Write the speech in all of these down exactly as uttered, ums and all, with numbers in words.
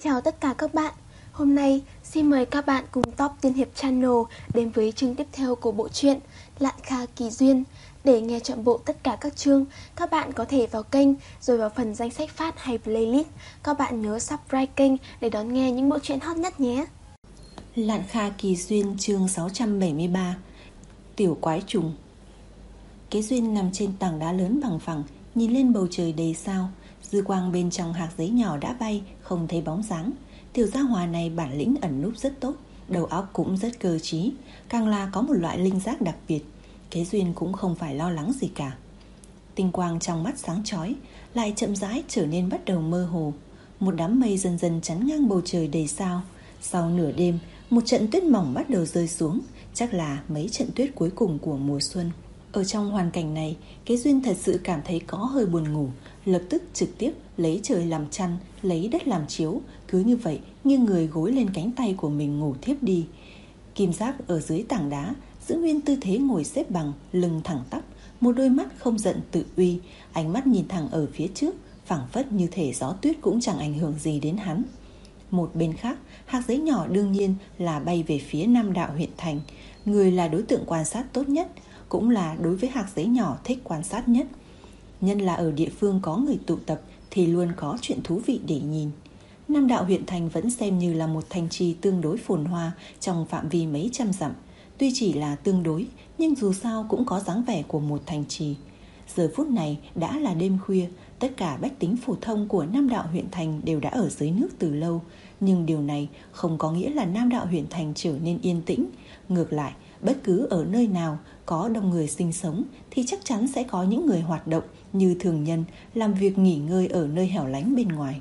Chào tất cả các bạn. Hôm nay xin mời các bạn cùng Top Tiên Hiệp Channel đến với chương tiếp theo của bộ truyện Lạn Kha Kỳ Duyên. Để nghe trọn bộ tất cả các chương, các bạn có thể vào kênh rồi vào phần danh sách phát hay playlist. Các bạn nhớ subscribe kênh để đón nghe những bộ truyện hot nhất nhé. Lạn Kha Kỳ Duyên chương sáu trăm bảy mươi ba. Tiểu quái trùng. Kế Duyên nằm trên tảng đá lớn bằng phẳng, nhìn lên bầu trời đầy sao. Dư quang bên trong hạt giấy nhỏ đã bay, không thấy bóng dáng. Tiểu gia hòa này bản lĩnh ẩn núp rất tốt, đầu óc cũng rất cơ trí, càng là có một loại linh giác đặc biệt. Kế Duyên cũng không phải lo lắng gì cả. Tinh quang trong mắt sáng chói, lại chậm rãi trở nên bắt đầu mơ hồ. Một đám mây dần dần chắn ngang bầu trời đầy sao. Sau nửa đêm, một trận tuyết mỏng bắt đầu rơi xuống, chắc là mấy trận tuyết cuối cùng của mùa xuân. Ở trong hoàn cảnh này, Kế Duyên thật sự cảm thấy có hơi buồn ngủ, lập tức trực tiếp lấy trời làm chăn, lấy đất làm chiếu, cứ như vậy nghiêng người gối lên cánh tay của mình ngủ thiếp đi. Kim Giác ở dưới tảng đá giữ nguyên tư thế ngồi xếp bằng, lưng thẳng tắp, một đôi mắt không giận tự uy, ánh mắt nhìn thẳng ở phía trước, phảng phất như thể gió tuyết cũng chẳng ảnh hưởng gì đến hắn. Một bên khác, hạt giấy nhỏ đương nhiên là bay về phía Nam Đạo huyện thành. Người là đối tượng quan sát tốt nhất, cũng là đối với hạt giấy nhỏ thích quan sát nhất. Nhân là ở địa phương có người tụ tập thì luôn có chuyện thú vị để nhìn. Nam Đạo huyện thành vẫn xem như là một thành trì tương đối phồn hoa trong phạm vi mấy trăm dặm. Tuy chỉ là tương đối, nhưng dù sao cũng có dáng vẻ của một thành trì. Giờ phút này đã là đêm khuya, tất cả bách tính phổ thông của Nam Đạo huyện thành đều đã ở dưới nước từ lâu. Nhưng điều này không có nghĩa là Nam Đạo huyện thành trở nên yên tĩnh. Ngược lại, bất cứ ở nơi nào có đông người sinh sống thì chắc chắn sẽ có những người hoạt động như thường nhân, làm việc nghỉ ngơi ở nơi hẻo lánh bên ngoài.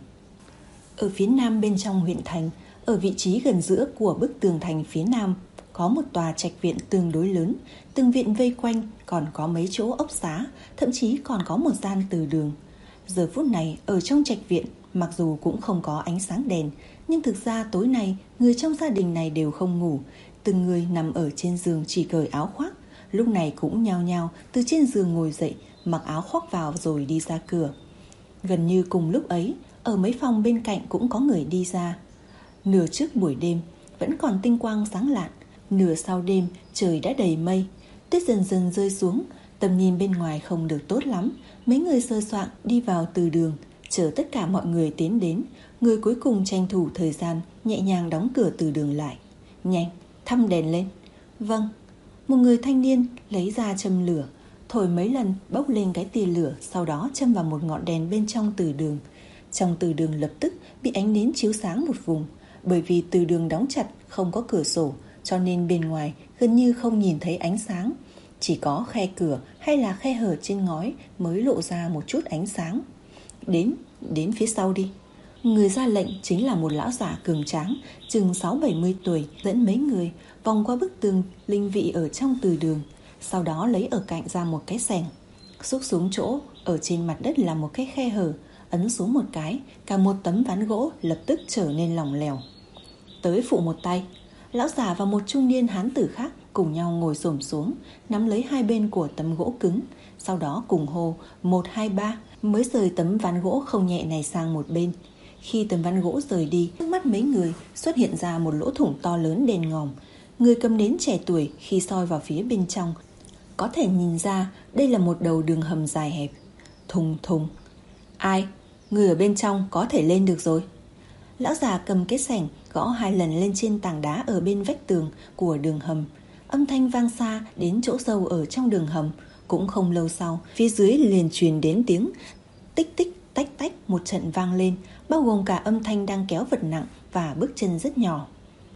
Ở phía nam bên trong huyện thành, ở vị trí gần giữa của bức tường thành phía nam, có một tòa trạch viện tương đối lớn, từng viện vây quanh, còn có mấy chỗ ốc xá, thậm chí còn có một gian từ đường. Giờ phút này ở trong trạch viện, mặc dù cũng không có ánh sáng đèn, nhưng thực ra tối nay người trong gia đình này đều không ngủ, từng người nằm ở trên giường chỉ cởi áo khoác, lúc này cũng nhao nhao từ trên giường ngồi dậy, mặc áo khoác vào rồi đi ra cửa. Gần như cùng lúc ấy, ở mấy phòng bên cạnh cũng có người đi ra. Nửa trước buổi đêm vẫn còn tinh quang sáng lạn, nửa sau đêm trời đã đầy mây, tuyết dần dần rơi xuống, tầm nhìn bên ngoài không được tốt lắm. Mấy người sơ soạn đi vào từ đường, chờ tất cả mọi người tiến đến. Người cuối cùng tranh thủ thời gian nhẹ nhàng đóng cửa từ đường lại. Nhanh, thăm đèn lên. Vâng. Một người thanh niên lấy ra châm lửa, thổi mấy lần bốc lên cái tia lửa, sau đó châm vào một ngọn đèn bên trong từ đường. Trong từ đường lập tức bị ánh nến chiếu sáng một vùng. Bởi vì từ đường đóng chặt, không có cửa sổ, cho nên bên ngoài gần như không nhìn thấy ánh sáng. Chỉ có khe cửa hay là khe hở trên ngói mới lộ ra một chút ánh sáng. Đến, đến phía sau đi. Người ra lệnh chính là một lão giả cường tráng, chừng sáu bảy mươi tuổi, dẫn mấy người vòng qua bức tường linh vị ở trong từ đường. Sau đó lấy ở cạnh ra một cái xẻng, xúc xuống chỗ ở trên mặt đất là một cái khe hở, ấn xuống một cái, cả một tấm ván gỗ lập tức trở nên lỏng lẻo. Tới phụ một tay. Lão già và một trung niên hán tử khác cùng nhau ngồi xổm xuống, nắm lấy hai bên của tấm gỗ cứng, sau đó cùng hô một hai ba mới rời tấm ván gỗ không nhẹ này sang một bên. Khi tấm ván gỗ rời đi, trước mắt mấy người xuất hiện ra một lỗ thủng to lớn đen ngòm. Người cầm nến trẻ tuổi khi soi vào phía bên trong có thể nhìn ra đây là một đầu đường hầm dài hẹp. Thùng thùng. Ai? Người ở bên trong có thể lên được rồi. Lão già cầm cái xẻng gõ hai lần lên trên tảng đá ở bên vách tường của đường hầm. Âm thanh vang xa đến chỗ sâu ở trong đường hầm. Cũng không lâu sau, phía dưới liền truyền đến tiếng tích tích tách tách một trận vang lên, bao gồm cả âm thanh đang kéo vật nặng và bước chân rất nhỏ.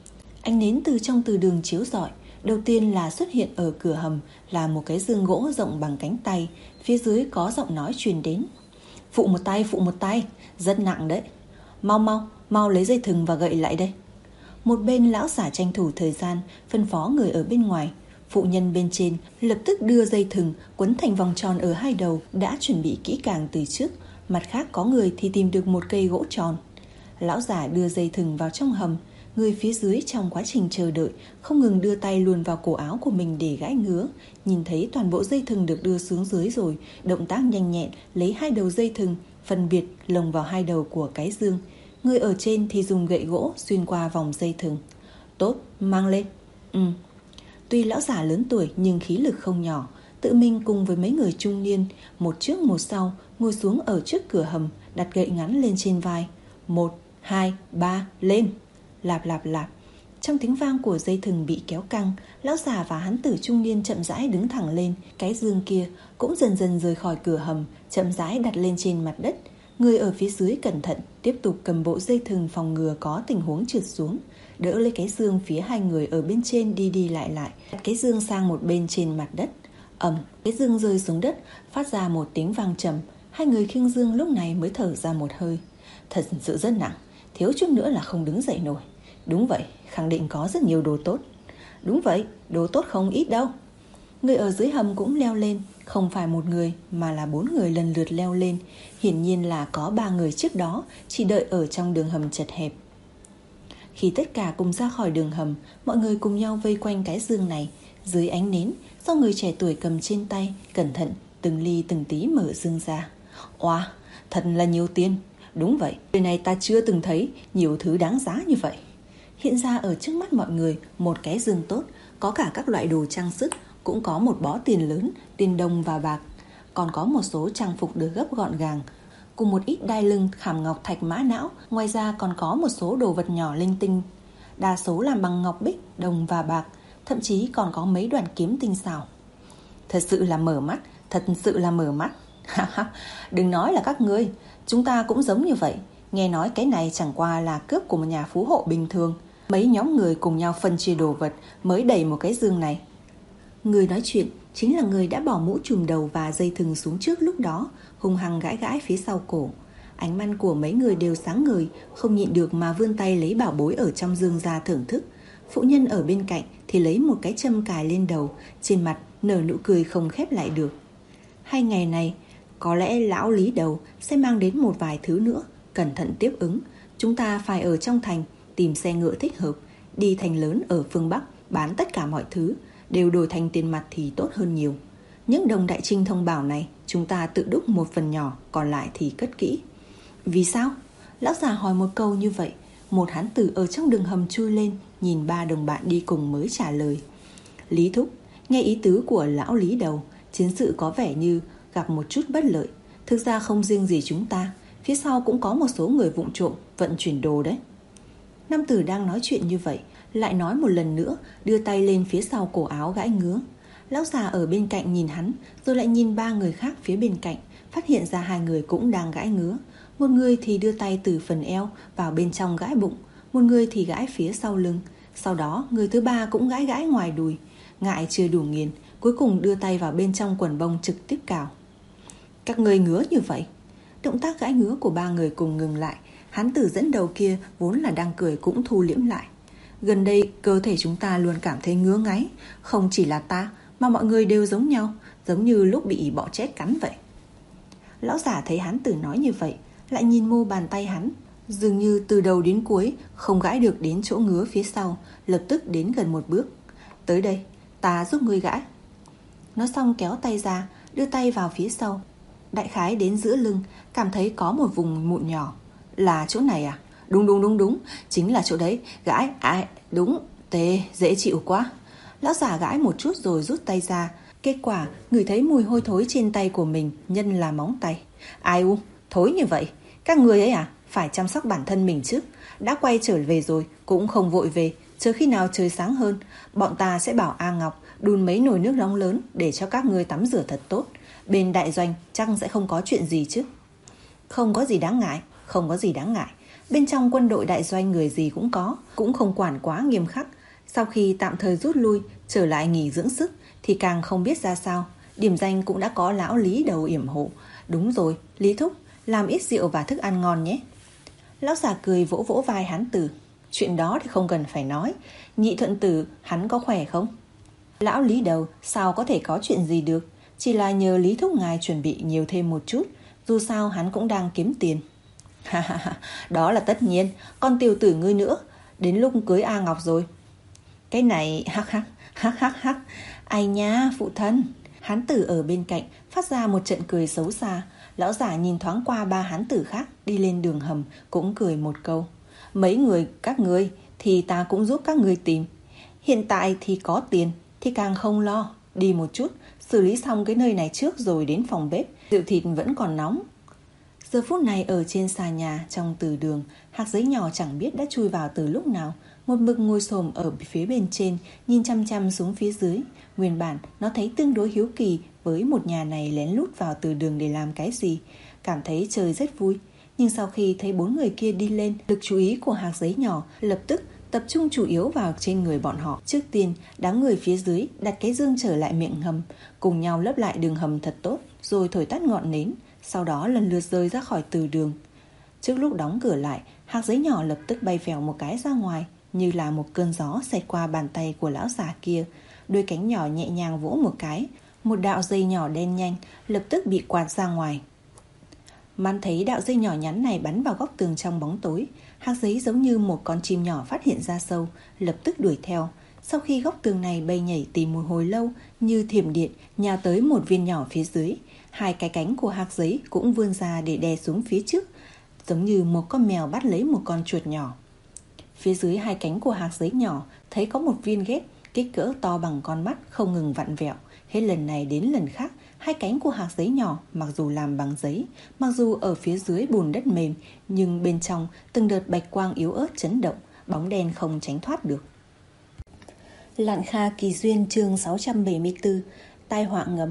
Ánh nến từ trong từ đường chiếu rọi. Đầu tiên là xuất hiện ở cửa hầm là một cái giường gỗ rộng bằng cánh tay. Phía dưới có giọng nói truyền đến. Phụ một tay, phụ một tay, rất nặng đấy. Mau mau, mau lấy dây thừng và gậy lại đây. Một bên lão giả tranh thủ thời gian, phân phó người ở bên ngoài. Phụ nhân bên trên lập tức đưa dây thừng quấn thành vòng tròn ở hai đầu đã chuẩn bị kỹ càng từ trước. Mặt khác có người thì tìm được một cây gỗ tròn. Lão giả đưa dây thừng vào trong hầm. Người phía dưới trong quá trình chờ đợi không ngừng đưa tay luồn vào cổ áo của mình để gãi ngứa. Nhìn thấy toàn bộ dây thừng được đưa xuống dưới rồi, động tác nhanh nhẹn lấy hai đầu dây thừng phân biệt lồng vào hai đầu của cái dương. Người ở trên thì dùng gậy gỗ xuyên qua vòng dây thừng. Tốt, mang lên. Ừ. Tuy lão già lớn tuổi nhưng khí lực không nhỏ, tự mình cùng với mấy người trung niên, một trước một sau, ngồi xuống ở trước cửa hầm, đặt gậy ngắn lên trên vai. Một, hai, ba, lên. Lạp lạp lạp. Trong tiếng vang của dây thừng bị kéo căng, lão già và hán tử trung niên chậm rãi đứng thẳng lên. Cái giường kia cũng dần dần rời khỏi cửa hầm, chậm rãi đặt lên trên mặt đất. Người ở phía dưới cẩn thận tiếp tục cầm bộ dây thừng phòng ngừa có tình huống trượt xuống, đỡ lấy cái giường phía hai người ở bên trên đi đi lại lại, đặt cái giường sang một bên trên mặt đất. Ầm, cái giường rơi xuống đất, phát ra một tiếng vang trầm. Hai người khiêng giường lúc này mới thở ra một hơi. Thật sự rất nặng, thiếu chút nữa là không đứng dậy nổi. Đúng vậy, khẳng định có rất nhiều đồ tốt. Đúng vậy, đồ tốt không ít đâu. Người ở dưới hầm cũng leo lên, không phải một người mà là bốn người lần lượt leo lên. Hiển nhiên là có ba người trước đó chỉ đợi ở trong đường hầm chật hẹp. Khi tất cả cùng ra khỏi đường hầm, mọi người cùng nhau vây quanh cái giường này. Dưới ánh nến, do người trẻ tuổi cầm trên tay, cẩn thận từng ly từng tí mở giường ra. Oa, wow, thật là nhiều tiền. Đúng vậy, đời này ta chưa từng thấy nhiều thứ đáng giá như vậy. Hiện ra ở trước mắt mọi người một cái giường tốt, có cả các loại đồ trang sức, cũng có một bó tiền lớn, tiền đồng và bạc. Còn có một số trang phục được gấp gọn gàng, cùng một ít đai lưng, khảm ngọc thạch mã não. Ngoài ra còn có một số đồ vật nhỏ linh tinh, đa số làm bằng ngọc bích, đồng và bạc. Thậm chí còn có mấy đoạn kiếm tinh xảo. Thật sự là mở mắt, thật sự là mở mắt. Đừng nói là các ngươi, chúng ta cũng giống như vậy. Nghe nói cái này chẳng qua là cướp của một nhà phú hộ bình thường. Mấy nhóm người cùng nhau phân chia đồ vật mới đầy một cái giường này. Người nói chuyện chính là người đã bỏ mũ trùm đầu và dây thừng xuống trước lúc đó, hung hăng gãi gãi phía sau cổ. Ánh mắt của mấy người đều sáng ngời, không nhịn được mà vươn tay lấy bảo bối ở trong giường ra thưởng thức. Phụ nhân ở bên cạnh thì lấy một cái châm cài lên đầu, trên mặt nở nụ cười không khép lại được. Hai ngày này, có lẽ lão Lý Đầu sẽ mang đến một vài thứ nữa. Cẩn thận tiếp ứng, chúng ta phải ở trong thành tìm xe ngựa thích hợp, đi thành lớn ở phương Bắc bán tất cả mọi thứ, đều đổi thành tiền mặt thì tốt hơn nhiều. Những đồng đại trinh thông bảo này chúng ta tự đúc một phần nhỏ, còn lại thì cất kỹ. Vì sao? Lão già hỏi một câu như vậy. Một hán tử ở trong đường hầm chui lên, nhìn ba đồng bạn đi cùng mới trả lời. Lý thúc, nghe ý tứ của lão Lý Đầu, chiến sự có vẻ như gặp một chút bất lợi. Thực ra không riêng gì chúng ta, phía sau cũng có một số người vụng trộm vận chuyển đồ đấy. Nam tử đang nói chuyện như vậy, lại nói một lần nữa, đưa tay lên phía sau cổ áo gãi ngứa. Lão già ở bên cạnh nhìn hắn, rồi lại nhìn ba người khác phía bên cạnh, phát hiện ra hai người cũng đang gãi ngứa. Một người thì đưa tay từ phần eo vào bên trong gãi bụng, một người thì gãi phía sau lưng. Sau đó người thứ ba cũng gãi gãi ngoài đùi. Ngại chưa đủ nghiền, cuối cùng đưa tay vào bên trong quần bông trực tiếp cào. Các người ngứa như vậy? Động tác gãi ngứa của ba người cùng ngừng lại. Hán tử dẫn đầu kia vốn là đang cười cũng thu liễm lại. Gần đây cơ thể chúng ta luôn cảm thấy ngứa ngáy. Không chỉ là ta mà mọi người đều giống nhau, giống như lúc bị bọ chét cắn vậy. Lão giả thấy hán tử nói như vậy, lại nhìn mu bàn tay hắn, dường như từ đầu đến cuối không gãi được đến chỗ ngứa phía sau, lập tức đến gần một bước. Tới đây, ta giúp ngươi gãi. Nói xong kéo tay ra, đưa tay vào phía sau, đại khái đến giữa lưng, cảm thấy có một vùng mụn nhỏ. Là chỗ này à? Đúng đúng đúng đúng, chính là chỗ đấy. Gãi, ai, đúng, tê, dễ chịu quá. Lão giả gãi một chút rồi rút tay ra. Kết quả ngửi thấy mùi hôi thối trên tay của mình, nhân là móng tay. Ai u, thối như vậy. Các người ấy à, phải chăm sóc bản thân mình chứ. Đã quay trở về rồi cũng không vội về, chờ khi nào trời sáng hơn, bọn ta sẽ bảo A Ngọc đun mấy nồi nước nóng lớn để cho các ngươi tắm rửa thật tốt. Bên đại doanh chắc sẽ không có chuyện gì chứ. Không có gì đáng ngại, không có gì đáng ngại. Bên trong quân đội đại doanh người gì cũng có, cũng không quản quá nghiêm khắc. Sau khi tạm thời rút lui, trở lại nghỉ dưỡng sức thì càng không biết ra sao. Điểm danh cũng đã có lão Lý Đầu yểm hộ. Đúng rồi, Lý thúc, làm ít rượu và thức ăn ngon nhé. Lão già cười vỗ vỗ vai hán tử. Chuyện đó thì không cần phải nói. Nhị thuận tử, hắn có khỏe không? Lão Lý Đầu sao có thể có chuyện gì được. Chỉ là nhờ Lý thúc ngài chuẩn bị nhiều thêm một chút. Dù sao hắn cũng đang kiếm tiền. Đó là tất nhiên. Con tiểu tử ngươi nữa, đến lúc cưới A Ngọc rồi. Cái này hắc hắc hắc hắc hắc. Ai nha phụ thân. Hán tử ở bên cạnh phát ra một trận cười xấu xa. Lão giả nhìn thoáng qua ba hán tử khác đi lên đường hầm, cũng cười một câu. Mấy người các ngươi thì ta cũng giúp các ngươi tìm. Hiện tại thì có tiền thì càng không lo. Đi một chút, xử lý xong cái nơi này trước rồi đến phòng bếp. Rượu thịt vẫn còn nóng. Giờ phút này ở trên xà nhà trong từ đường, hạt giấy nhỏ chẳng biết đã chui vào từ lúc nào. Một mực ngồi xổm ở phía bên trên, nhìn chăm chăm xuống phía dưới. Nguyên bản nó thấy tương đối hiếu kỳ với một nhà này lén lút vào từ đường để làm cái gì, cảm thấy chơi rất vui. Nhưng sau khi thấy bốn người kia đi lên, lực chú ý của hạt giấy nhỏ lập tức tập trung chủ yếu vào trên người bọn họ. Trước tiên, đám người phía dưới đặt cái dương trở lại miệng hầm, cùng nhau lấp lại đường hầm thật tốt, rồi thổi tắt ngọn nến, sau đó lần lượt rơi ra khỏi từ đường. Trước lúc đóng cửa lại, hạt giấy nhỏ lập tức bay vèo một cái ra ngoài, như là một cơn gió xẹt qua bàn tay của lão già kia. Đôi cánh nhỏ nhẹ nhàng vỗ một cái, một đạo dây nhỏ đen nhanh lập tức bị quạt ra ngoài. Man thấy đạo dây nhỏ nhắn này bắn vào góc tường trong bóng tối. Hạt giấy giống như một con chim nhỏ phát hiện ra sâu, lập tức đuổi theo. Sau khi góc tường này bay nhảy tìm một hồi lâu, như thiểm điện nhào tới một viên nhỏ phía dưới. Hai cái cánh của hạt giấy cũng vươn ra để đè xuống phía trước, giống như một con mèo bắt lấy một con chuột nhỏ. Phía dưới hai cánh của hạt giấy nhỏ thấy có một viên ghét kích cỡ to bằng con mắt không ngừng vặn vẹo. Hết lần này đến lần khác, hai cánh của hạt giấy nhỏ mặc dù làm bằng giấy, mặc dù ở phía dưới bùn đất mềm, nhưng bên trong từng đợt bạch quang yếu ớt chấn động, bóng đen không tránh thoát được. Lạn Kha Kỳ Duyên chương sáu trăm bảy mươi tư. Tai họa ngầm.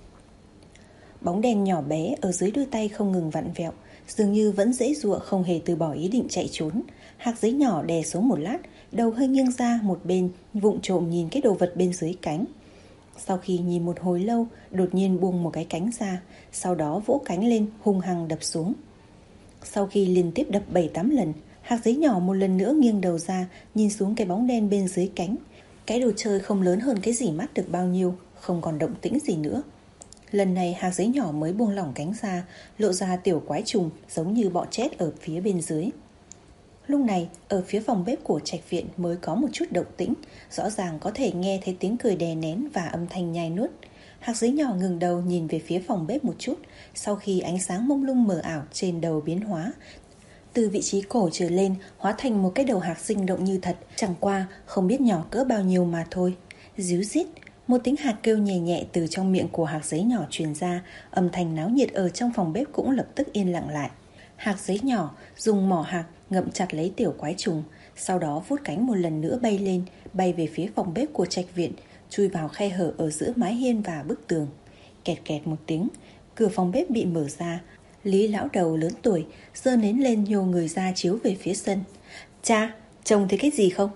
Bóng đen nhỏ bé ở dưới đôi tay không ngừng vặn vẹo, dường như vẫn dễ dụa không hề từ bỏ ý định chạy trốn. Hạt giấy nhỏ đè xuống một lát, đầu hơi nghiêng ra một bên, vụng trộm nhìn cái đồ vật bên dưới cánh. Sau khi nhìn một hồi lâu, đột nhiên buông một cái cánh ra, sau đó vỗ cánh lên hung hăng đập xuống. Sau khi liên tiếp đập bảy tám lần, hạt giấy nhỏ một lần nữa nghiêng đầu ra, nhìn xuống cái bóng đen bên dưới cánh. Cái đồ chơi không lớn hơn cái gì mắt được bao nhiêu, không còn động tĩnh gì nữa. Lần này hạt giấy nhỏ mới buông lỏng cánh ra, lộ ra tiểu quái trùng giống như bọ chết ở phía bên dưới. Lúc này, ở phía phòng bếp của trạch viện mới có một chút động tĩnh, rõ ràng có thể nghe thấy tiếng cười đè nén và âm thanh nhai nuốt. Hạt giấy nhỏ ngừng đầu nhìn về phía phòng bếp một chút, sau khi ánh sáng mông lung mờ ảo trên đầu biến hóa, từ vị trí cổ trở lên hóa thành một cái đầu hạt sinh động như thật, chẳng qua không biết nhỏ cỡ bao nhiêu mà thôi. Díu dít, một tiếng hạt kêu nhẹ nhẹ từ trong miệng của hạt giấy nhỏ truyền ra, âm thanh náo nhiệt ở trong phòng bếp cũng lập tức yên lặng lại. Hạt giấy nhỏ dùng mỏ hạt ngậm chặt lấy tiểu quái trùng, sau đó vút cánh một lần nữa bay lên, bay về phía phòng bếp của trạch viện, chui vào khe hở ở giữa mái hiên và bức tường. Kẹt kẹt một tiếng, cửa phòng bếp bị mở ra. Lý lão đầu lớn tuổi giơ nến lên nhô người ra chiếu về phía sân. Cha, trông thấy cái gì không?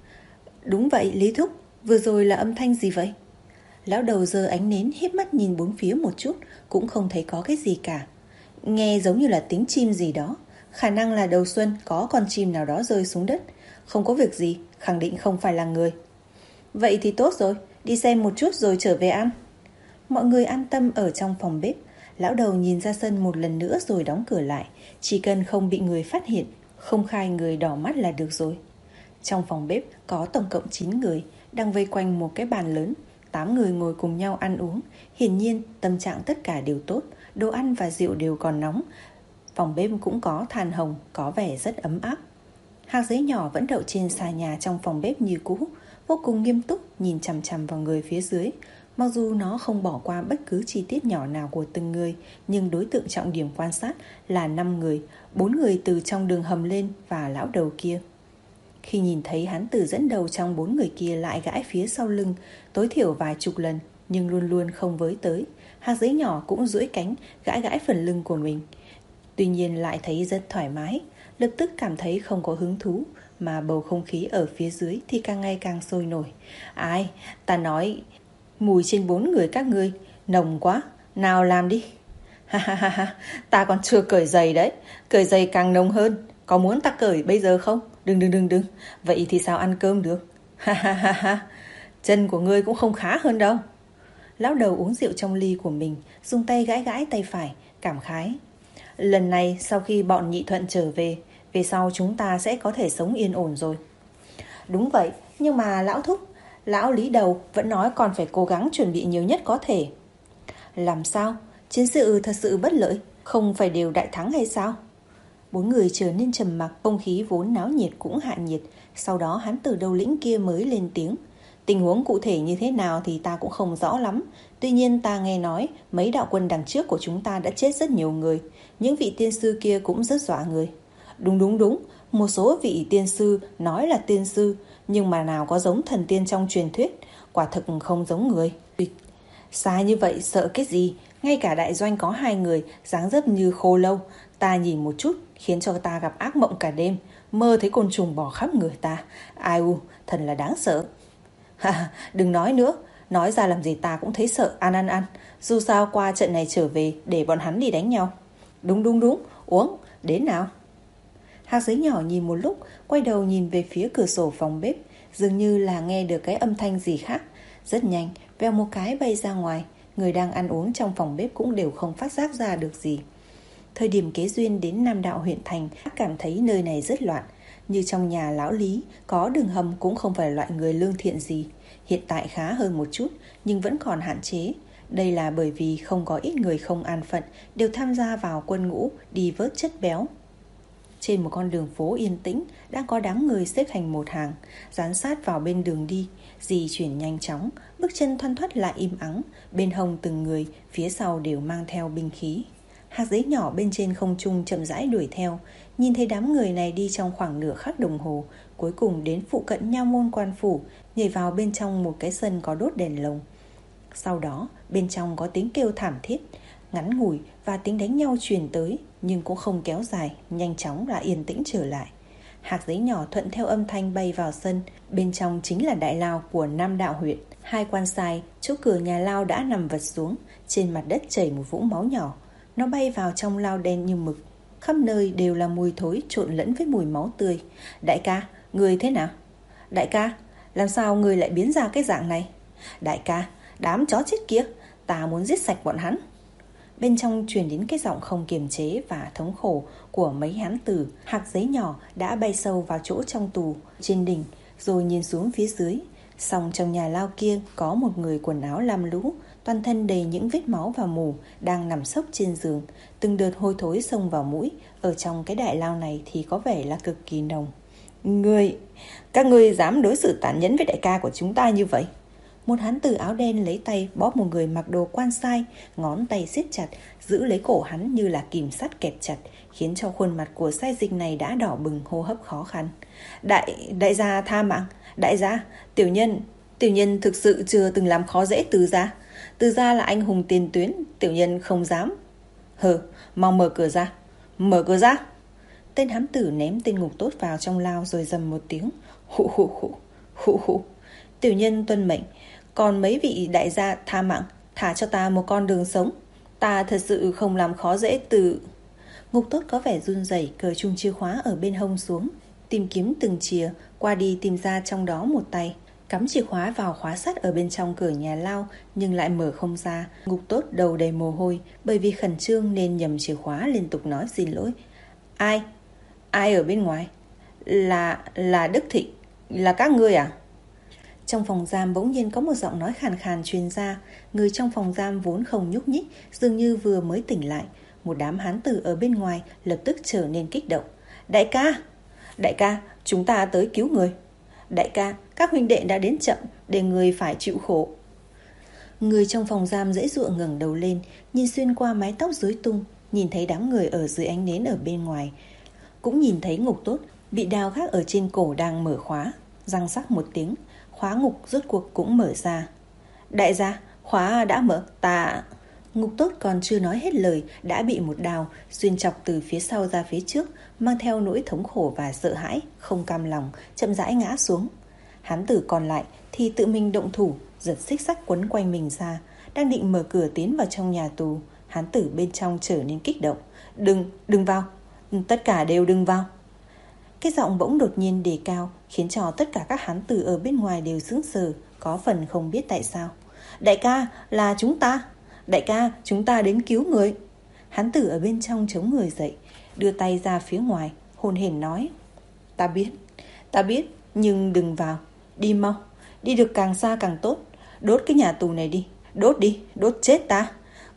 Đúng vậy Lý thúc, vừa rồi là âm thanh gì vậy? Lão đầu giơ ánh nến híp mắt nhìn bốn phía một chút, cũng không thấy có cái gì cả. Nghe giống như là tiếng chim gì đó, khả năng là đầu xuân có con chim nào đó rơi xuống đất. Không có việc gì, khẳng định không phải là người. Vậy thì tốt rồi, đi xem một chút rồi trở về ăn. Mọi người an tâm ở trong phòng bếp. Lão đầu nhìn ra sân một lần nữa rồi đóng cửa lại. Chỉ cần không bị người phát hiện, không khai người đỏ mắt là được rồi. Trong phòng bếp có tổng cộng chín người, đang vây quanh một cái bàn lớn. tám người ngồi cùng nhau ăn uống. Hiển nhiên tâm trạng tất cả đều tốt, đồ ăn và rượu đều còn nóng. Phòng bếp cũng có than hồng, có vẻ rất ấm áp. Hạt giấy nhỏ vẫn đậu trên xà nhà trong phòng bếp như cũ, vô cùng nghiêm túc nhìn chằm chằm vào người phía dưới. Mặc dù nó không bỏ qua bất cứ chi tiết nhỏ nào của từng người, nhưng đối tượng trọng điểm quan sát là năm người, bốn người từ trong đường hầm lên và lão đầu kia. Khi nhìn thấy hắn tử dẫn đầu trong bốn người kia lại gãi phía sau lưng, tối thiểu vài chục lần, nhưng luôn luôn không với tới, hạt giấy nhỏ cũng duỗi cánh gãi gãi phần lưng của mình. Tuy nhiên lại thấy rất thoải mái, lập tức cảm thấy không có hứng thú, mà bầu không khí ở phía dưới thì càng ngày càng sôi nổi. Ai, ta nói mùi trên bốn người các ngươi nồng quá, nào làm đi. Ha ha ha ha, ta còn chưa cởi giày đấy, cởi giày càng nồng hơn. Có muốn ta cởi bây giờ không? Đừng đừng đừng đừng, vậy thì sao ăn cơm được? Ha ha ha ha, chân của ngươi cũng không khá hơn đâu. Lão đầu uống rượu trong ly của mình, dùng tay gãi gãi tay phải, cảm khái. Lần này sau khi bọn Nhị Thuận trở về, về sau chúng ta sẽ có thể sống yên ổn rồi. Đúng vậy, nhưng mà lão thúc, lão Lý đầu vẫn nói còn phải cố gắng chuẩn bị nhiều nhất có thể. Làm sao? Chiến sự thật sự bất lợi, không phải đều đại thắng hay sao? Bốn người trở nên trầm mặc, không khí vốn náo nhiệt cũng hạ nhiệt. Sau đó hán tử đầu lĩnh kia mới lên tiếng. Tình huống cụ thể như thế nào thì ta cũng không rõ lắm. Tuy nhiên ta nghe nói mấy đạo quân đằng trước của chúng ta đã chết rất nhiều người. Những vị tiên sư kia cũng rất dọa người. Đúng đúng đúng, một số vị tiên sư nói là tiên sư, nhưng mà nào có giống thần tiên trong truyền thuyết, quả thực không giống người. Xa như vậy sợ cái gì? Ngay cả đại doanh có hai người, dáng dấp như khô lâu. Ta nhìn một chút khiến cho ta gặp ác mộng cả đêm, mơ thấy côn trùng bò khắp người ta. Ai u, thật là đáng sợ. Ha, đừng nói nữa, nói ra làm gì ta cũng thấy sợ. Ăn ăn ăn, dù sao qua trận này trở về để bọn hắn đi đánh nhau. Đúng đúng đúng, uống, đến nào. Hạc giấy nhỏ nhìn một lúc, quay đầu nhìn về phía cửa sổ phòng bếp, dường như là nghe được cái âm thanh gì khác. Rất nhanh, vèo một cái bay ra ngoài. Người đang ăn uống trong phòng bếp cũng đều không phát giác ra được gì. Thời điểm Kế Duyên đến Nam Đạo huyện thành, cảm thấy nơi này rất loạn. Như trong nhà lão Lý, có đường hầm cũng không phải loại người lương thiện gì. Hiện tại khá hơn một chút, nhưng vẫn còn hạn chế. Đây là bởi vì không có ít người không an phận đều tham gia vào quân ngũ đi vớt chất béo. Trên một con đường phố yên tĩnh, đang có đám người xếp thành một hàng, dán sát vào bên đường đi, di chuyển nhanh chóng, bước chân thoăn thoắt lại im ắng. Bên hông từng người, phía sau đều mang theo binh khí. Hạt giấy nhỏ bên trên không trung chậm rãi đuổi theo, nhìn thấy đám người này đi trong khoảng nửa khắc đồng hồ, cuối cùng đến phụ cận nha môn quan phủ, nhảy vào bên trong một cái sân có đốt đèn lồng. Sau đó, bên trong có tiếng kêu thảm thiết, ngắn ngủi và tiếng đánh nhau truyền tới, nhưng cũng không kéo dài, nhanh chóng là yên tĩnh trở lại. Hạt giấy nhỏ thuận theo âm thanh bay vào sân, bên trong chính là đại lao của Nam Đạo huyện. Hai quan sai, chỗ cửa nhà lao đã nằm vật xuống, trên mặt đất chảy một vũng máu nhỏ. Nó bay vào trong lao đen như mực, khắp nơi đều là mùi thối trộn lẫn với mùi máu tươi. Đại ca, người thế nào? Đại ca, làm sao người lại biến ra cái dạng này? Đại ca, đám chó chết kia, ta muốn giết sạch bọn hắn. Bên trong truyền đến cái giọng không kiềm chế và thống khổ của mấy hán tử. Hạt giấy nhỏ đã bay sâu vào chỗ trong tù trên đỉnh, rồi nhìn xuống phía dưới. Song trong nhà lao kia có một người quần áo lam lũ, toàn thân đầy những vết máu và mù, đang nằm sấp trên giường. Từng đợt hôi thối xông vào mũi. Ở trong cái đại lao này thì có vẻ là cực kỳ nồng. Người, các ngươi dám đối xử tàn nhẫn với đại ca của chúng ta như vậy? Một hán tử áo đen lấy tay bóp một người mặc đồ quan sai, ngón tay siết chặt, giữ lấy cổ hắn như là kìm sắt kẹp chặt, khiến cho khuôn mặt của sai dịch này đã đỏ bừng, hô hấp khó khăn. Đại, đại gia tha mạng, đại gia, tiểu nhân, tiểu nhân thực sự chưa từng làm khó dễ Từ gia. Từ gia là anh hùng tiền tuyến, tiểu nhân không dám. Hừ, mau mở cửa ra, mở cửa ra. Tên hán tử ném tên ngục tốt vào trong lao rồi dầm một tiếng. Hụ hụ hụ, hụ hụ. Tiểu nhân tuân mệnh. Còn mấy vị đại gia tha mạng, thả cho ta một con đường sống. Ta thật sự không làm khó dễ Từ. Ngục tốt có vẻ run rẩy, cởi chung chìa khóa ở bên hông xuống, tìm kiếm từng chìa, qua đi tìm ra trong đó một tay, cắm chìa khóa vào khóa sắt ở bên trong cửa nhà lao, nhưng lại mở không ra. Ngục tốt đầu đầy mồ hôi, bởi vì khẩn trương nên nhầm chìa khóa, liên tục nói xin lỗi. Ai? Ai ở bên ngoài? Là... là Đức Thịnh. Là các ngươi à? Trong phòng giam bỗng nhiên có một giọng nói khàn khàn truyền ra. Người trong phòng giam vốn không nhúc nhích, dường như vừa mới tỉnh lại. Một đám hán tử ở bên ngoài lập tức trở nên kích động. Đại ca! Đại ca, chúng ta tới cứu người. Đại ca, các huynh đệ đã đến chậm, để người phải chịu khổ. Người trong phòng giam dễ dụa ngẩng đầu lên, nhìn xuyên qua mái tóc rối tung, nhìn thấy đám người ở dưới ánh nến ở bên ngoài. Cũng nhìn thấy ngục tốt bị đao gác ở trên cổ đang mở khóa. Răng rắc một tiếng, khóa ngục rốt cuộc cũng mở ra. Đại gia, khóa đã mở, ta... Ngục tốt còn chưa nói hết lời đã bị một đao xuyên chọc từ phía sau ra phía trước, mang theo nỗi thống khổ và sợ hãi, không cam lòng, chậm rãi ngã xuống. Hán tử còn lại thì tự mình động thủ, giật xích sắt quấn quanh mình ra, đang định mở cửa tiến vào trong nhà tù. Hán tử bên trong trở nên kích động. Đừng, đừng vào, tất cả đều đừng vào. Cái giọng bỗng đột nhiên đề cao, khiến cho tất cả các hán tử ở bên ngoài đều sững sờ, có phần không biết tại sao. Đại ca, là chúng ta. Đại ca, chúng ta đến cứu người. Hán tử ở bên trong chống người dậy, đưa tay ra phía ngoài, hồn hển nói. Ta biết, ta biết, nhưng đừng vào. Đi mau, đi được càng xa càng tốt. Đốt cái nhà tù này đi, đốt đi, đốt chết ta.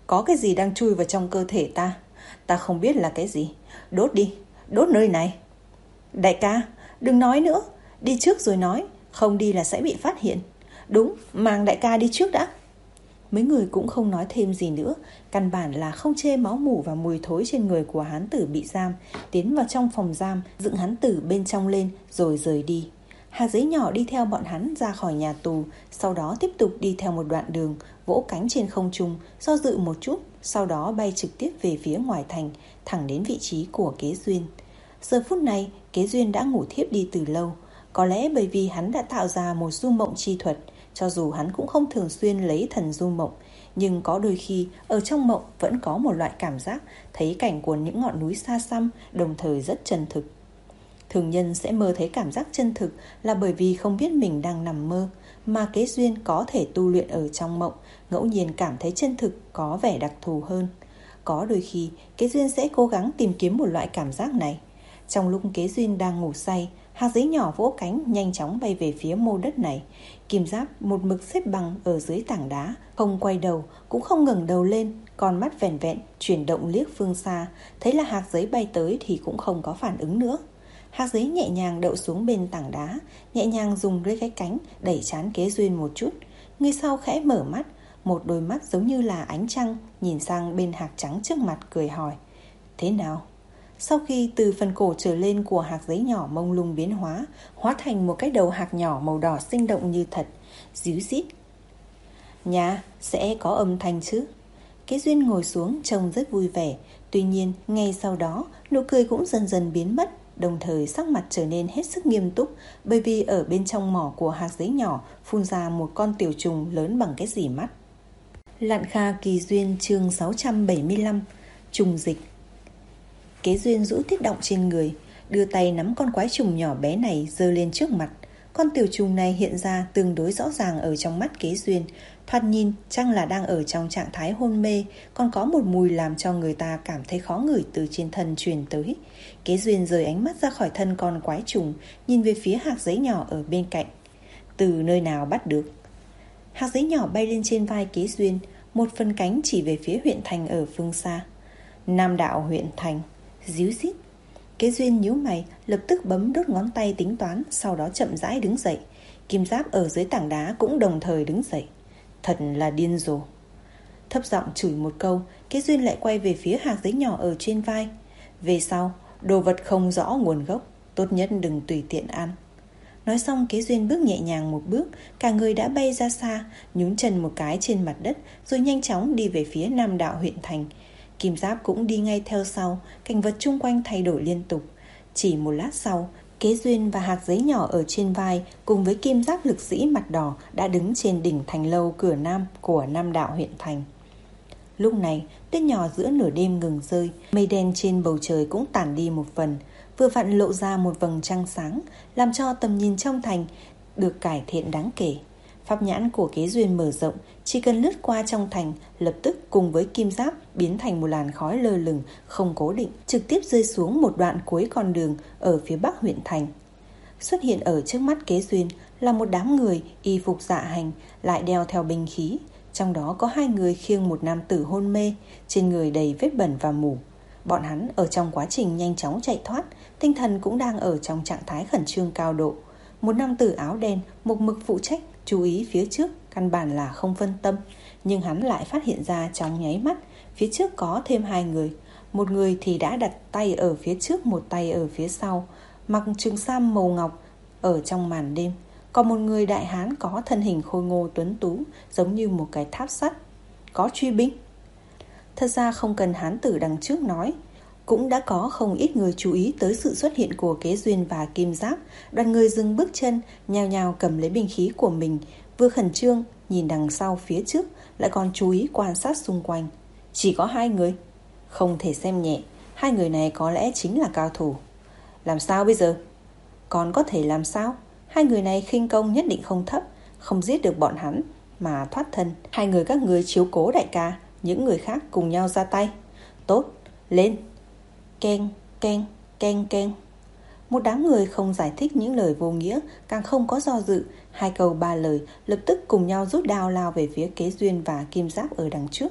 có cái gì đang chui vào trong cơ thể ta. Ta không biết là cái gì. Đốt đi, đốt nơi này. Đại ca, đừng nói nữa. Đi trước rồi nói, không đi là sẽ bị phát hiện. Đúng, mang đại ca đi trước đã. Mấy người cũng không nói thêm gì nữa. Căn bản là không chê máu mủ và mùi thối trên người của hán tử bị giam. Tiến vào trong phòng giam, dựng hán tử bên trong lên rồi rời đi. Hạt giấy nhỏ đi theo bọn hắn ra khỏi nhà tù, sau đó tiếp tục đi theo một đoạn đường, vỗ cánh trên không trung, do dự một chút, sau đó bay trực tiếp về phía ngoài thành, thẳng đến vị trí của Kế Duyên. Giờ phút này, Kế Duyên đã ngủ thiếp đi từ lâu. Có lẽ bởi vì hắn đã tạo ra một du mộng chi thuật, cho dù hắn cũng không thường xuyên lấy thần du mộng, nhưng có đôi khi ở trong mộng vẫn có một loại cảm giác thấy cảnh của những ngọn núi xa xăm, đồng thời rất chân thực. Thường nhân sẽ mơ thấy cảm giác chân thực là bởi vì không biết mình đang nằm mơ, mà Kế Duyên có thể tu luyện ở trong mộng, ngẫu nhiên cảm thấy chân thực có vẻ đặc thù hơn. Có đôi khi Kế Duyên sẽ cố gắng tìm kiếm một loại cảm giác này. Trong lúc Kế Duyên đang ngủ say, hạt giấy nhỏ vỗ cánh nhanh chóng bay về phía mô đất này. Kim Giáp một mực xếp bằng ở dưới tảng đá, không quay đầu cũng không ngẩng đầu lên, con mắt vẻn vẹn chuyển động liếc phương xa, thấy là hạt giấy bay tới thì cũng không có phản ứng nữa. Hạt giấy nhẹ nhàng đậu xuống bên tảng đá, nhẹ nhàng dùng lấy cái cánh đẩy trán Kế Duyên một chút. Người sau khẽ mở mắt, một đôi mắt giống như là ánh trăng nhìn sang bên hạt trắng trước mặt, cười hỏi: Thế nào? Sau khi từ phần cổ trở lên của hạt giấy nhỏ mông lung biến hóa, hóa thành một cái đầu hạt nhỏ màu đỏ sinh động như thật, díu dít. Nhà sẽ có âm thanh chứ? Kế Duyên ngồi xuống trông rất vui vẻ. Tuy nhiên ngay sau đó nụ cười cũng dần dần biến mất, đồng thời sắc mặt trở nên hết sức nghiêm túc, bởi vì ở bên trong mỏ của hạt giấy nhỏ phun ra một con tiểu trùng lớn bằng cái rỉ mắt. Lạn Kha Kỳ Duyên chương sáu trăm bảy mươi lăm. Trùng dịch. Kế Duyên rũ tiết động trên người, đưa tay nắm con quái trùng nhỏ bé này giơ lên trước mặt. Con tiểu trùng này hiện ra tương đối rõ ràng ở trong mắt Kế Duyên, thoạt nhìn chắc là đang ở trong trạng thái hôn mê, còn có một mùi làm cho người ta cảm thấy khó ngửi từ trên thân truyền tới. Kế Duyên rời ánh mắt ra khỏi thân con quái trùng, nhìn về phía hạt giấy nhỏ ở bên cạnh. Từ nơi nào bắt được? Hạt giấy nhỏ bay lên trên vai Kế Duyên, một phần cánh chỉ về phía huyện thành ở phương xa. Nam đạo huyện thành. Díu dít. Kế Duyên nhíu mày, lập tức bấm đốt ngón tay tính toán, sau đó chậm rãi đứng dậy. Kim Giáp ở dưới tảng đá cũng đồng thời đứng dậy. Thật là điên rồ. Thấp giọng chửi một câu, Kế Duyên lại quay về phía hạt giấy nhỏ ở trên vai. Về sau, đồ vật không rõ nguồn gốc, tốt nhất đừng tùy tiện ăn. Nói xong, Kế Duyên bước nhẹ nhàng một bước, cả người đã bay ra xa, nhún chân một cái trên mặt đất, rồi nhanh chóng đi về phía Nam đạo huyện thành. Kim Giáp cũng đi ngay theo sau, cảnh vật chung quanh thay đổi liên tục. Chỉ một lát sau, Kế Duyên và hạt giấy nhỏ ở trên vai cùng với Kim Giáp lực sĩ mặt đỏ đã đứng trên đỉnh thành lâu cửa nam của Nam đạo huyện thành. Lúc này, tuyết nhỏ giữa nửa đêm ngừng rơi, mây đen trên bầu trời cũng tản đi một phần, vừa vặn lộ ra một vầng trăng sáng, làm cho tầm nhìn trong thành được cải thiện đáng kể. Pháp nhãn của Kế Duyên mở rộng, chỉ cần lướt qua trong thành, lập tức cùng với Kim Giáp biến thành một làn khói lơ lửng, không cố định, trực tiếp rơi xuống một đoạn cuối con đường ở phía bắc huyện thành. Xuất hiện ở trước mắt Kế Duyên là một đám người y phục dạ hành, lại đeo theo binh khí. Trong đó có hai người khiêng một nam tử hôn mê, trên người đầy vết bẩn và mủ. Bọn hắn ở trong quá trình nhanh chóng chạy thoát, tinh thần cũng đang ở trong trạng thái khẩn trương cao độ. Một nam tử áo đen một mực phụ trách chú ý phía trước, căn bản là không phân tâm, nhưng hắn lại phát hiện ra trong nháy mắt phía trước có thêm hai người. Một người thì đã đặt tay ở phía trước, một tay ở phía sau, mặc trường sam màu ngọc ở trong màn đêm. Còn một người đại hán có thân hình khôi ngô tuấn tú, giống như một cái tháp sắt. Có truy binh. Thật ra không cần hán tử đằng trước nói, cũng đã có không ít người chú ý tới sự xuất hiện của Kế Duyên và Kim Giáp. Đoàn người dừng bước chân, nhao nhao cầm lấy binh khí của mình, vừa khẩn trương nhìn đằng sau phía trước, lại còn chú ý quan sát xung quanh. Chỉ có hai người, không thể xem nhẹ. Hai người này có lẽ chính là cao thủ. Làm sao bây giờ? Còn có thể làm sao? Hai người này khinh công nhất định không thấp, không giết được bọn hắn mà thoát thân. Hai người các người chiếu cố đại ca, những người khác cùng nhau ra tay. Tốt, lên. Keng, keng, keng, keng. Một đám người không giải thích những lời vô nghĩa, càng không có do dự. Hai câu ba lời lập tức cùng nhau rút đao lao về phía Kế Duyên và Kim Giáp ở đằng trước.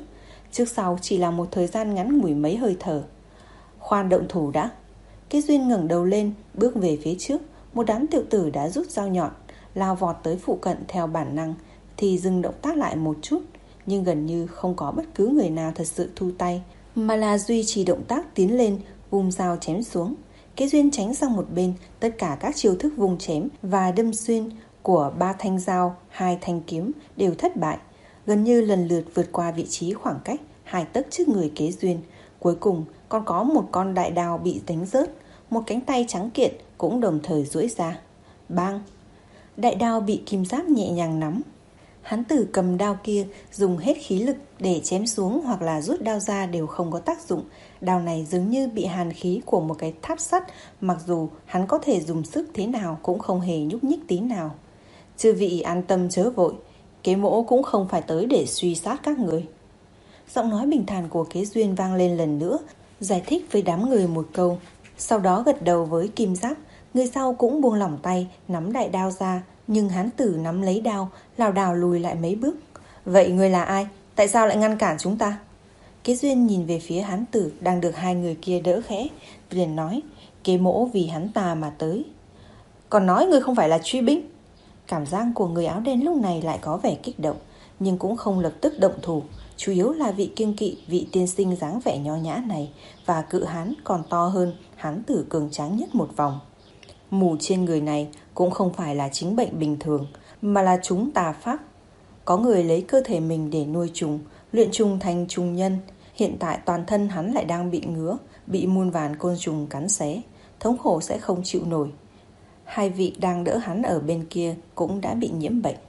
trước sau chỉ là một thời gian ngắn ngủi mấy hơi thở. Khoan động thủ đã. Kế Duyên ngẩng đầu lên, bước về phía trước. Một đám tiểu tử đã rút dao nhọn, lao vọt tới phụ cận theo bản năng, thì dừng động tác lại một chút. Nhưng gần như không có bất cứ người nào thật sự thu tay, mà là duy trì động tác tiến lên, vung dao chém xuống. Kế Duyên tránh sang một bên. Tất cả các chiêu thức vung chém và đâm xuyên của ba thanh dao, hai thanh kiếm đều thất bại, gần như lần lượt vượt qua vị trí khoảng cách hai tấc trước người Kế Duyên. Cuối cùng còn có một con đại đao bị đánh rớt, một cánh tay trắng kiện cũng đồng thời duỗi ra. Bang! Đại đao bị kim giáp nhẹ nhàng nắm. Hán tử cầm đao kia dùng hết khí lực để chém xuống hoặc là rút đao ra đều không có tác dụng. Đao này giống như bị hàn khí của một cái tháp sắt, mặc dù hắn có thể dùng sức thế nào cũng không hề nhúc nhích tí nào. Chư vị an tâm chớ vội, Kế mỗ cũng không phải tới để suy sát các người. Giọng nói bình thản của Kế Duyên vang lên lần nữa, giải thích với đám người một câu, sau đó gật đầu với kim giáp. Người sau cũng buông lỏng tay, nắm đại đao ra, nhưng hán tử nắm lấy đao, lảo đảo lùi lại mấy bước. Vậy người là ai? Tại sao lại ngăn cản chúng ta? Kế Duyên nhìn về phía hán tử đang được hai người kia đỡ khẽ, liền nói, Kế mỗ vì hắn ta mà tới. Còn nói người không phải là truy binh. Cảm giác của người áo đen lúc này lại có vẻ kích động, nhưng cũng không lập tức động thủ. Chủ yếu là vị kiêng kỵ vị tiên sinh dáng vẻ nho nhã này, và cự hán còn to hơn hán tử cường tráng nhất một vòng. Mù trên người này cũng không phải là chính bệnh bình thường, mà là chúng tà pháp. Có người lấy cơ thể mình để nuôi trùng, luyện trùng thành trùng nhân. Hiện tại toàn thân hắn lại đang bị ngứa, bị muôn vàn côn trùng cắn xé, thống khổ sẽ không chịu nổi. Hai vị đang đỡ hắn ở bên kia cũng đã bị nhiễm bệnh.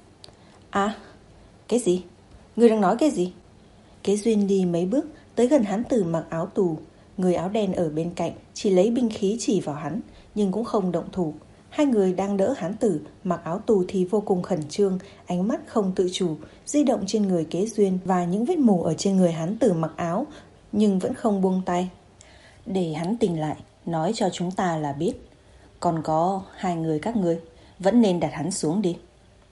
À, cái gì? Ngươi đang nói cái gì? Kế Duyên đi mấy bước tới gần hắn tử mặc áo tù. Người áo đen ở bên cạnh chỉ lấy binh khí chỉ vào hắn, nhưng cũng không động thủ. Hai người đang đỡ hán tử mặc áo tù thì vô cùng khẩn trương, ánh mắt không tự chủ di động trên người Kế Duyên và những vết mổ ở trên người hán tử mặc áo, nhưng vẫn không buông tay. Để hắn tỉnh lại, nói cho chúng ta là biết. Còn có hai người các ngươi, vẫn nên đặt hắn xuống đi.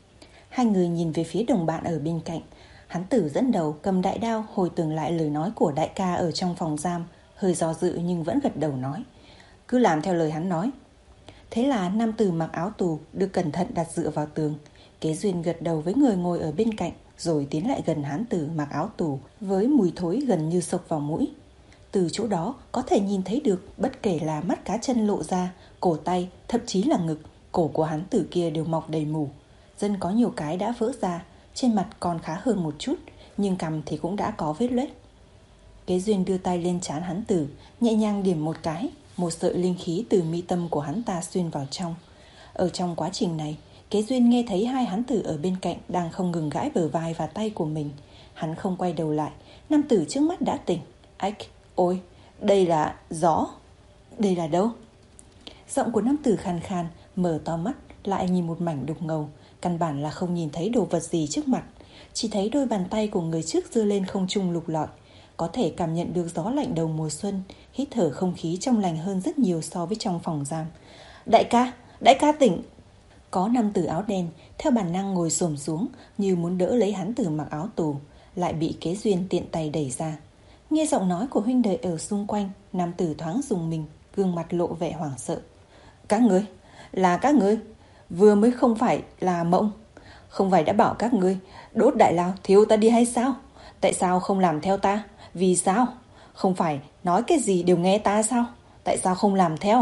Hai người nhìn về phía đồng bạn ở bên cạnh. Hán tử dẫn đầu cầm đại đao hồi tưởng lại lời nói của đại ca ở trong phòng giam, hơi do dự nhưng vẫn gật đầu nói, cứ làm theo lời hắn nói. Thế là nam tử mặc áo tù được cẩn thận đặt dựa vào tường. Kế Duyên gật đầu với người ngồi ở bên cạnh, rồi tiến lại gần hán tử mặc áo tù với mùi thối gần như xộc vào mũi. Từ chỗ đó có thể nhìn thấy được, bất kể là mắt cá chân lộ ra, cổ tay, thậm chí là ngực, cổ của hán tử kia đều mọc đầy mủ. Dân có nhiều cái đã vỡ ra, trên mặt còn khá hơn một chút, nhưng cằm thì cũng đã có vết loét. Kế Duyên đưa tay lên trán hán tử, nhẹ nhàng điểm một cái, một sợi linh khí từ mi tâm của hắn ta xuyên vào trong. Ở trong quá trình này, Kế Duyên nghe thấy hai hán tử ở bên cạnh đang không ngừng gãi bờ vai và tay của mình. Hắn không quay đầu lại, nam tử trước mắt đã tỉnh. Ách, ôi, đây là gió. Đây là đâu? Giọng của nam tử khàn khàn, mở to mắt, lại nhìn một mảnh đục ngầu. Căn bản là không nhìn thấy đồ vật gì trước mặt, chỉ thấy đôi bàn tay của người trước giơ lên không trung lục lọi. Có thể cảm nhận được gió lạnh đầu mùa xuân, hít thở không khí trong lành hơn rất nhiều so với trong phòng giam. Đại ca, đại ca tỉnh. Có nam tử áo đen theo bản năng ngồi xổm xuống, như muốn đỡ lấy hắn tử mặc áo tù, lại bị Kế Duyên tiện tay đẩy ra. Nghe giọng nói của huynh đệ ở xung quanh, nam tử thoáng rùng mình, gương mặt lộ vẻ hoảng sợ. Các ngươi, là các ngươi, vừa mới không phải là mộng. Không phải đã bảo các ngươi đốt đại lao thiếu ta đi hay sao? Tại sao không làm theo ta? Vì sao? Không phải nói cái gì đều nghe ta sao? Tại sao không làm theo?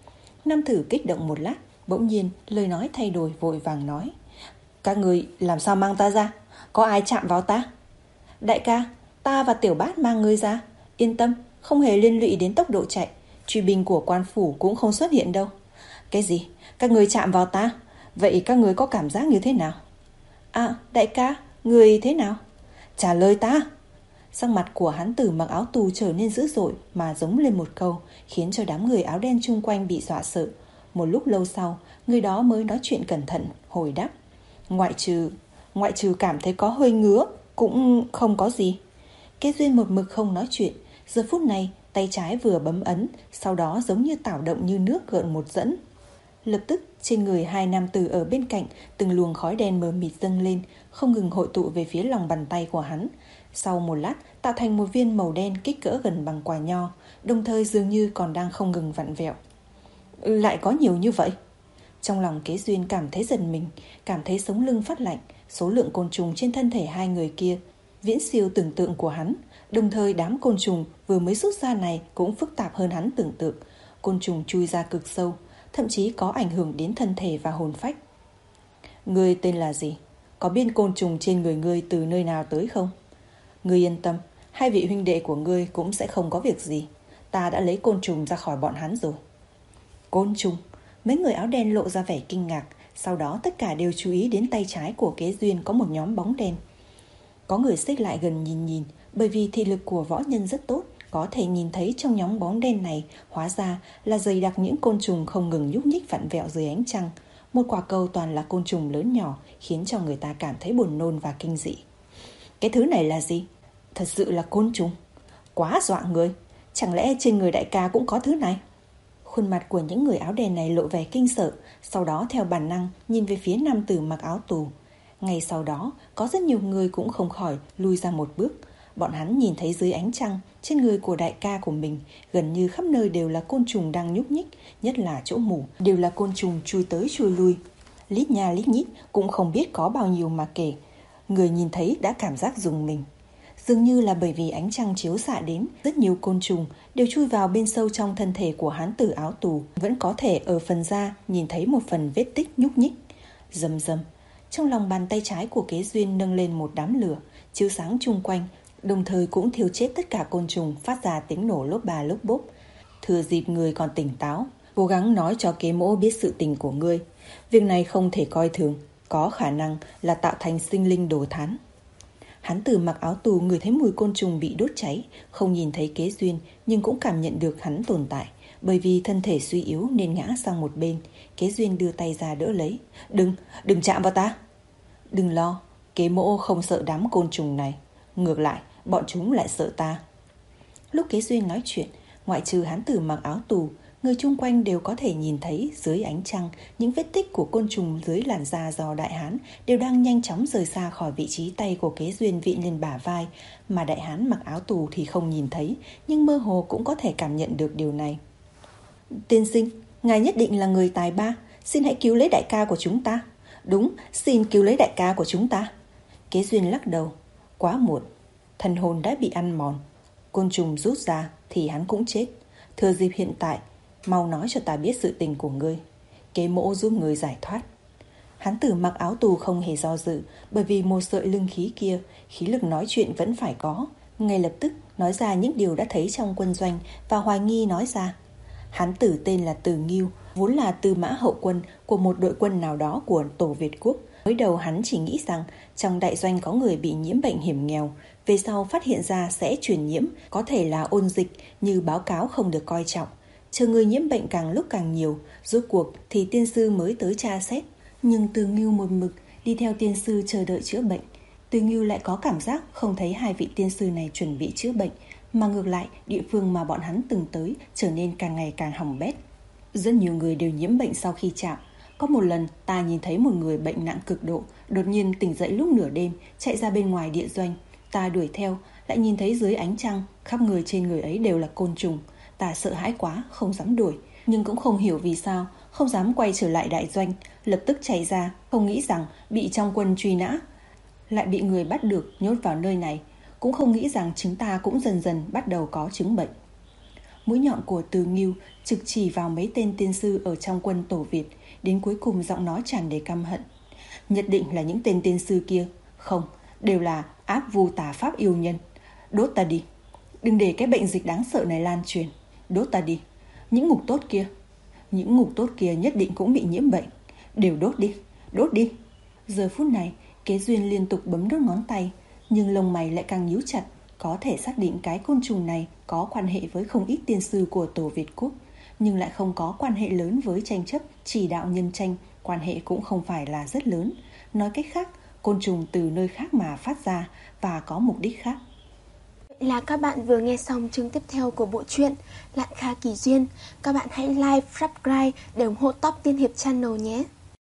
Nam tử kích động một lát, bỗng nhiên lời nói thay đổi, vội vàng nói, các người làm sao mang ta ra? Có ai chạm vào ta? Đại ca, ta và tiểu bát mang ngươi ra. Yên tâm, không hề liên lụy đến tốc độ chạy. Truy binh của quan phủ cũng không xuất hiện đâu. Cái gì? Các người chạm vào ta? Vậy các người có cảm giác như thế nào? À, đại ca, người thế nào? Trả lời ta. Sắc mặt của hắn tử mặc áo tù trở nên dữ dội mà giống lên một câu, khiến cho đám người áo đen chung quanh bị dọa sợ. Một lúc lâu sau, người đó mới nói chuyện cẩn thận, hồi đáp, Ngoại trừ, ngoại trừ cảm thấy có hơi ngứa, cũng không có gì. Kế Duyên một mực không nói chuyện. Giờ phút này, tay trái vừa bấm ấn, sau đó giống như tảo động như nước gợn một dẫn. Lập tức, trên người hai nam tử ở bên cạnh, từng luồng khói đen mờ mịt dâng lên, không ngừng hội tụ về phía lòng bàn tay của hắn. Sau một lát tạo thành một viên màu đen kích cỡ gần bằng quả nho, đồng thời dường như còn đang không ngừng vặn vẹo. Lại có nhiều như vậy? Trong lòng Kế Duyên cảm thấy giật mình, cảm thấy sống lưng phát lạnh. Số lượng côn trùng trên thân thể hai người kia viễn siêu tưởng tượng của hắn. Đồng thời đám côn trùng vừa mới rút ra này cũng phức tạp hơn hắn tưởng tượng. Côn trùng chui ra cực sâu, thậm chí có ảnh hưởng đến thân thể và hồn phách. Ngươi tên là gì? Có biết côn trùng trên người ngươi từ nơi nào tới không? Ngươi yên tâm, hai vị huynh đệ của ngươi cũng sẽ không có việc gì. Ta đã lấy côn trùng ra khỏi bọn hắn rồi. Côn trùng? Mấy người áo đen lộ ra vẻ kinh ngạc. Sau đó tất cả đều chú ý đến tay trái của Kế Duyên có một nhóm bóng đen. Có người xích lại gần nhìn nhìn, bởi vì thị lực của võ nhân rất tốt, có thể nhìn thấy trong nhóm bóng đen này hóa ra là dày đặc những côn trùng không ngừng nhúc nhích vặn vẹo dưới ánh trăng. Một quả cầu toàn là côn trùng lớn nhỏ, khiến cho người ta cảm thấy buồn nôn và kinh dị. Cái thứ này là gì? Thật sự là côn trùng. Quá dọa người. Chẳng lẽ trên người đại ca cũng có thứ này? Khuôn mặt của những người áo đen này lộ vẻ kinh sợ, sau đó theo bản năng nhìn về phía nam tử mặc áo tù. Ngay sau đó, có rất nhiều người cũng không khỏi lùi ra một bước. Bọn hắn nhìn thấy dưới ánh trăng, trên người của đại ca của mình, gần như khắp nơi đều là côn trùng đang nhúc nhích, nhất là chỗ mủ, đều là côn trùng chui tới chui lui. Lít nha lít nhít, cũng không biết có bao nhiêu mà kể. Người nhìn thấy đã cảm giác rùng mình. Dường như là bởi vì ánh trăng chiếu xạ đến, rất nhiều côn trùng đều chui vào bên sâu trong thân thể của hán tử áo tù, vẫn có thể ở phần da nhìn thấy một phần vết tích nhúc nhích. Rầm rầm, trong lòng bàn tay trái của Kế Duyên nâng lên một đám lửa, chiếu sáng chung quanh, đồng thời cũng thiêu chết tất cả côn trùng, phát ra tiếng nổ lốp bà lốp bốp. Thừa dịp người còn tỉnh táo, cố gắng nói cho Kế Mỗ biết sự tình của ngươi. Việc này không thể coi thường, có khả năng là tạo thành sinh linh đồ thán. Hắn tử mặc áo tù ngửi thấy mùi côn trùng bị đốt cháy, không nhìn thấy Kế Duyên nhưng cũng cảm nhận được hắn tồn tại. Bởi vì thân thể suy yếu nên ngã sang một bên. Kế Duyên đưa tay ra đỡ lấy. Đừng, đừng chạm vào ta. Đừng lo, Kế Mỗ không sợ đám côn trùng này. Ngược lại, bọn chúng lại sợ ta. Lúc Kế Duyên nói chuyện, ngoại trừ hắn tử mặc áo tù, người chung quanh đều có thể nhìn thấy dưới ánh trăng những vết tích của côn trùng dưới làn da do đại hán đều đang nhanh chóng rời xa khỏi vị trí tay của Kế Duyên vịn lên bả vai, mà đại hán mặc áo tù thì không nhìn thấy, nhưng mơ hồ cũng có thể cảm nhận được điều này. Tiên sinh, ngài nhất định là người tài ba, xin hãy cứu lấy đại ca của chúng ta. Đúng, xin cứu lấy đại ca của chúng ta. Kế Duyên lắc đầu. Quá muộn, thần hồn đã bị ăn mòn. Côn trùng rút ra thì hắn cũng chết. Thừa dịp hiện tại, mau nói cho ta biết sự tình của ngươi. Kế Mỗ giúp ngươi giải thoát. Hán tử mặc áo tù không hề do dự, bởi vì một sợi lưng khí kia, khí lực nói chuyện vẫn phải có. Ngay lập tức nói ra những điều đã thấy trong quân doanh và hoài nghi nói ra. Hán tử tên là Từ Ngưu, vốn là tư mã hậu quân của một đội quân nào đó của Tổ Việt Quốc. Mới đầu hắn chỉ nghĩ rằng trong đại doanh có người bị nhiễm bệnh hiểm nghèo, về sau phát hiện ra sẽ truyền nhiễm, có thể là ôn dịch, như báo cáo không được coi trọng. Chờ người nhiễm bệnh càng lúc càng nhiều, rốt cuộc thì tiên sư mới tới tra xét. Nhưng Từ Ngưu một mực đi theo tiên sư chờ đợi chữa bệnh. Từ Ngưu lại có cảm giác không thấy hai vị tiên sư này chuẩn bị chữa bệnh, mà ngược lại địa phương mà bọn hắn từng tới trở nên càng ngày càng hỏng bét. Rất nhiều người đều nhiễm bệnh sau khi chạm. Có một lần ta nhìn thấy một người bệnh nặng cực độ đột nhiên tỉnh dậy lúc nửa đêm, chạy ra bên ngoài địa doanh. Ta đuổi theo, lại nhìn thấy dưới ánh trăng khắp người trên người ấy đều là côn trùng. Ta sợ hãi quá, không dám đuổi, nhưng cũng không hiểu vì sao, không dám quay trở lại đại doanh, lập tức chạy ra, không nghĩ rằng bị trong quân truy nã, lại bị người bắt được nhốt vào nơi này, cũng không nghĩ rằng chúng ta cũng dần dần bắt đầu có chứng bệnh. Mũi nhọn của Từ Ngưu trực chỉ vào mấy tên tiên sư ở trong quân Tổ Việt, đến cuối cùng giọng nói tràn đầy căm hận. Nhất định là những tên tiên sư kia, không, đều là áp vu tà pháp yêu nhân. Đốt ta đi, đừng để cái bệnh dịch đáng sợ này lan truyền. Đốt ta đi, những ngục tốt kia, những ngục tốt kia nhất định cũng bị nhiễm bệnh. Đều đốt đi, đốt đi. Giờ phút này, Kế Duyên liên tục bấm đốt ngón tay, nhưng lông mày lại càng nhíu chặt. Có thể xác định cái côn trùng này có quan hệ với không ít tiên sư của Tổ Việt Quốc, nhưng lại không có quan hệ lớn với tranh chấp chỉ đạo nhân tranh, quan hệ cũng không phải là rất lớn. Nói cách khác, côn trùng từ nơi khác mà phát ra và có mục đích khác. Vậy là các bạn vừa nghe xong chương tiếp theo của bộ truyện Lạn Kha Kỳ Duyên. Các bạn hãy like, subscribe để ủng hộ Top Tiên Hiệp Channel nhé.